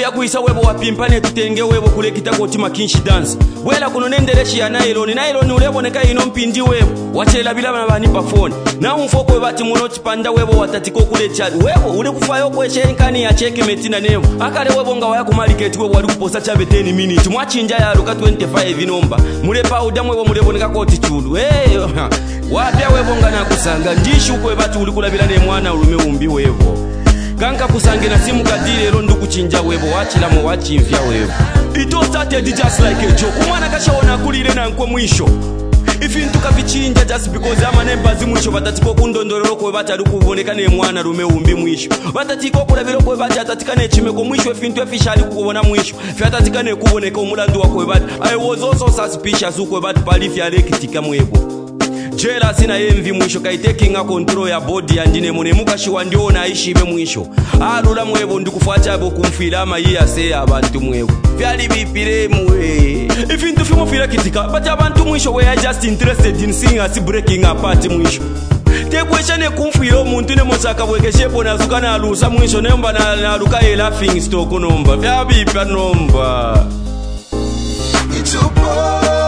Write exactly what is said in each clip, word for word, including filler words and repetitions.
ya kuisa webo wapimpane tutenge webo kule kitako tima kinshi dance wela kuno nendeleshi ya nylon nylon uleboneka ino mpindi webo wachela bila banipa phone na umfoko webati muno chipanda webo watatiko kule chali webo ule kufayo kweshenkani ya cheki metina nemo akale webo nga waya kumarket webo wali kuposa chabe ten minutes mwachinja ya luka twenty-five inomba mule pauda mwebo muleboneka koti chulu hey wapya webo nga nakusanga ndishi uko webati uli kulabila ne mwana ulume umbi webo Ganka kusange na simu kadire rondu kuchinja webo wachila mo wachimfya webo. It all started just like a joke. Umwana kashaona kulire na nkwe mwisho. Ifintu kabichinja just because ama nembazi mwisho batatiko kundondorero ko batali kuboneka ne mwana rume umbi mwisho. Batatiko kulabiro ko bati atatikane chimeko mwisho ifintu officially kubona mwisho. Fyatatikane kuboneka umulandu wako bati. I was also suspicious uko bati palifi alekitika mwebo. Jela sina envy mwisho kai taking a control ya body andine mune mukashiwa ndio naishi be mwisho alula mwebo ndikufuata abo kumfira ama yi ase abantu mwebo vyali bipire mwe ifintu fimo fira kitika but abantu mwisho we are just interested in seeing us breaking apart mwisho te question kumfira omuntu ne mosaka bwekeshe pona zukana alusa mwisho nemba na naluka e laughing stock nomba vyali bipa nomba itupo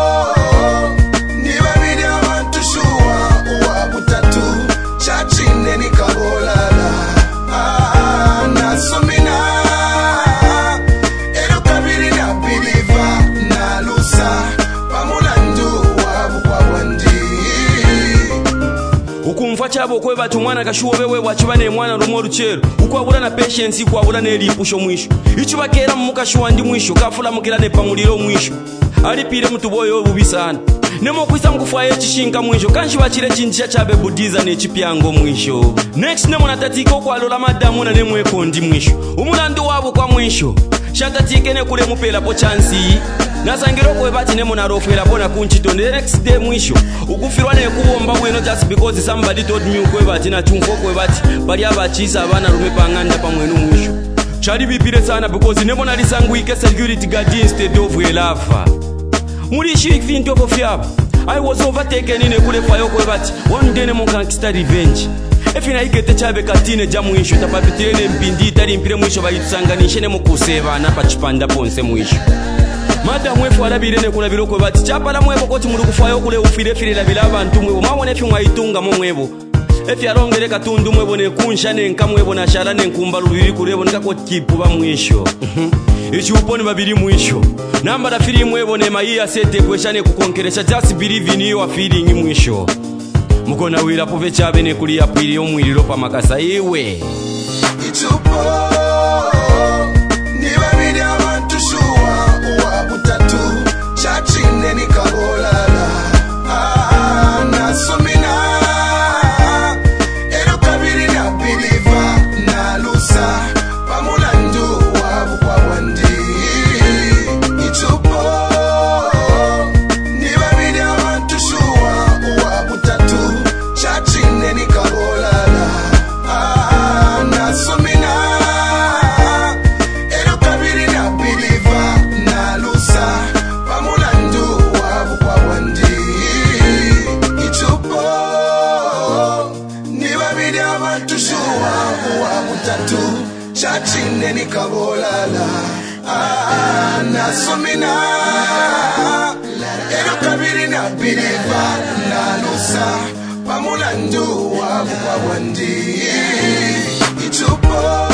chachine ni kabolala ah nasomina ero kabiri na biliva na lusa pamulandu wabu kwa wandi ukumfa chabo kwe batu mwana kashuwa bewe wachibane mwana rumo ruchero ukwabula na patience ukwabula ne lipusho mwisho ichi bakera mukashuwa ndi mwisho kafula mukirane pamuliro mwisho alipire mutuboyo bubisana nemo kwisa mkufaye chishinga mwisho kanshi bachire chinjia chabe budiza ne chipyango mwisho next nemo natatiko kwa lola madamu na nemo ekondi mwisho umulandu wabo kwa mwisho shatatike ne kule mupela po chansi nasangiro kwe bati nemo na rofela bona kunchito next day mwisho ukufirwa ne kubomba weno just because somebody told me kwe bati na chumfo kwe bati bali abachisa abana rume panganda pamwenu mwisho chali bipire sana because nemo nalisanguike security guard instead of elafa muri shik finto ko fiaba I was overtaken in a kule fayo ko bati one day nemo gangster revenge efina ikete chabe katine jamu isho tapapitene mpindi tali mpire mwisho bayitsanganishe nemo kuseva na pachipanda ponse mwisho Madam wefu alabire ne kulabiro ko bati chapala mwebo koti muri kufayo kule ufire fire la bilaba ntumwe mabone fi mwayitunga mo mwebo efi alongere katundu mwebo ne kunsha ne nkamwebo na shala ne nkumba lubiri kulebo nikako kipuba mwisho ichi uponi babiri mwisho namba la fili mwebo ne maia sete kweshane kukonkeresha just believe in your feeling mwisho mukona wira pove chabe ne kulia pili omwiriro pa makasa iwe itupo ni babiri abantu shuwa uwa butatu chachine ni kabolala ah nasomina ero kabiri na biliva na lusa pamulandu wabu kwa wandi itupo ni babiri abantu shuwa uwa butatu chachine ni kabolala ah nasomina ero kabiri na biliva na lusa pamulandu wabu kwa wandi itupo ni babiri abantu shuwa uwa butatu chachine ni kabolala ah nasomina ero kabiri na biliva na lusa pamulandu wabu kwa wandi itupo